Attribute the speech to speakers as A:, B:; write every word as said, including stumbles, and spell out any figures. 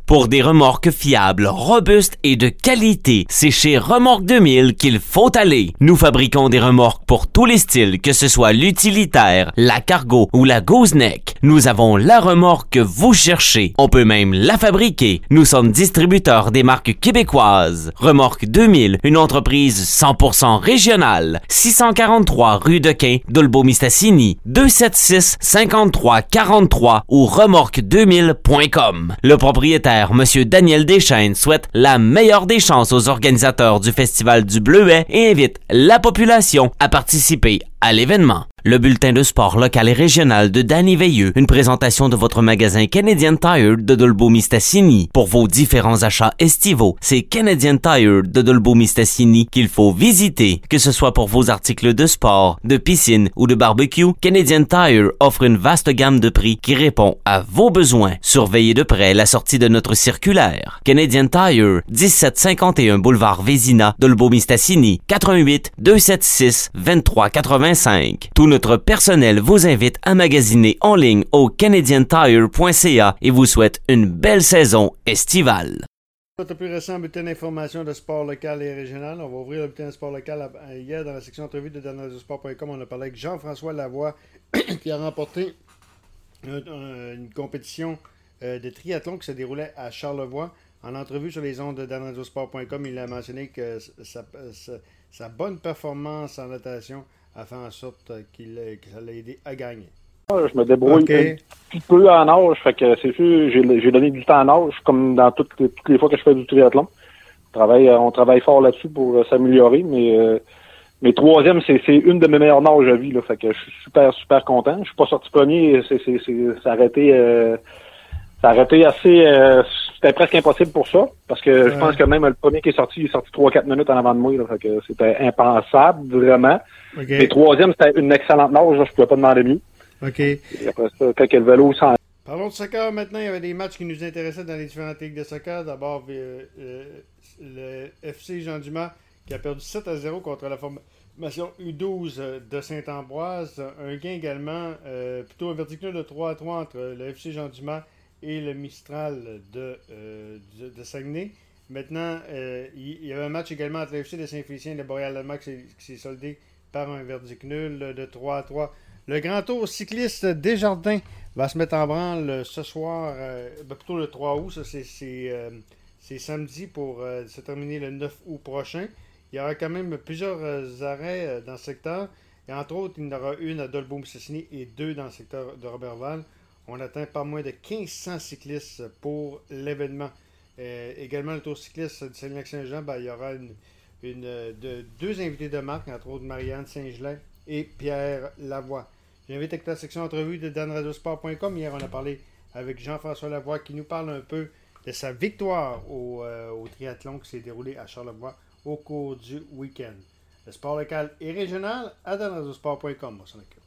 A: Pour des remorques fiables, robustes et de qualité, c'est chez Remorque deux mille qu'il faut aller. Nous fabriquons des remorques pour tous les styles, que ce soit l'utilitaire, la cargo ou la gooseneck. Nous avons la remorque que vous cherchez. On peut même la fabriquer. Nous sommes distributeurs des marques québécoises. Remorque deux mille, une entreprise cent pour cent régionale. six cent quarante-trois rue de Quin, Dolbeau-Mistassini, deux cent soixante-six cinquante-trois quarante-trois ou remorque deux mille point com. Le propriétaire, Monsieur Daniel Deschaines, souhaite la meilleure des chances aux organisateurs du Festival du Bleuet et invite la population à participer à l'événement. Le bulletin de sport local et régional de Danny Veilleux, une présentation de votre magasin Canadian Tire de Dolbeau-Mistassini. Pour vos différents achats estivaux, c'est Canadian Tire de Dolbeau-Mistassini qu'il faut visiter. Que ce soit pour vos articles de sport, de piscine ou de barbecue, Canadian Tire offre une vaste gamme de prix qui répond à vos besoins. Surveillez de près la sortie de notre circulaire. Canadian Tire, dix-sept cinquante et un boulevard Vézina, Dolbeau-Mistassini, quatre un huit deux sept six deux trois huit cinq. Tout notre personnel vous invite à magasiner en ligne au canadian tire point c a et vous souhaite une belle saison estivale.
B: Notre plus récent bulletin d'information de sport local et régional. On va ouvrir le bulletin de sport local hier dans la section entrevue de dan radio sport point com. On a parlé avec Jean-François Lavoie qui a remporté un, un, une compétition euh, de triathlon qui se déroulait à Charlevoix. En entrevue sur les ondes de dan radio sport point com, il a mentionné que sa, sa, sa bonne performance en natation a fait en sorte qu'il, que ça l'a aidé à gagner.
C: Je me débrouille
B: okay.
C: un petit peu en nage, fait que c'est sûr, j'ai, j'ai donné du temps en nage, comme dans toutes, toutes les fois que je fais du triathlon. On travaille, on travaille fort là-dessus pour s'améliorer, mais euh, mais troisième, c'est, c'est une de mes meilleures nages à vie, là, fait que je suis super, super content. Je suis pas sorti premier, c'est, c'est, c'est, ça a été, euh, ça a été assez, euh, c'était presque impossible pour ça, parce que ouais. Je pense que même le premier qui est sorti, il est sorti trois quatre minutes en avant de moi, là, fait que c'était impensable, vraiment. Okay. Mais troisième, c'était une excellente nage, là, je pouvais pas demander mieux.
B: OK.
C: Et après ça, quand le vélo s'en...
B: Parlons de soccer maintenant. Il y avait des matchs qui nous intéressaient dans les différentes ligues de soccer. D'abord, euh, euh, le F C Jean Dumas qui a perdu sept à zéro contre la formation U douze de Saint-Ambroise. Un gain également, euh, plutôt un verdict de trois à trois entre le F C Jean Dumas et le Mistral de, euh, de, de Saguenay. Maintenant, euh, il, il y avait un match également entre le F C de Saint-Félicien et le Boréal-Allemand qui, qui s'est soldé par un verdict nul de trois à trois. Le Grand Tour cycliste Desjardins va se mettre en branle ce soir, euh, plutôt le trois août, ça c'est, c'est, euh, c'est samedi pour euh, se terminer le neuf août prochain. Il y aura quand même plusieurs euh, arrêts euh, dans le secteur, et entre autres, il y en aura une à Dolbeau-Mistassini et deux dans le secteur de Roberval. On atteint pas moins de quinze cents cyclistes pour l'événement. Euh, également, le Tour cycliste de Saint-Lac-Saint-Jean, ben, il y aura une, une, de, deux invités de marque, entre autres Marianne Saint-Gelais et Pierre Lavoie. J'invite avec la section entrevue de dan radio sport point com. Hier, on a parlé avec Jean-François Lavoie qui nous parle un peu de sa victoire au, euh, au triathlon qui s'est déroulé à Charlevoix au cours du week-end. Le sport local et régional à dan radio sport point com. On s'en occupe.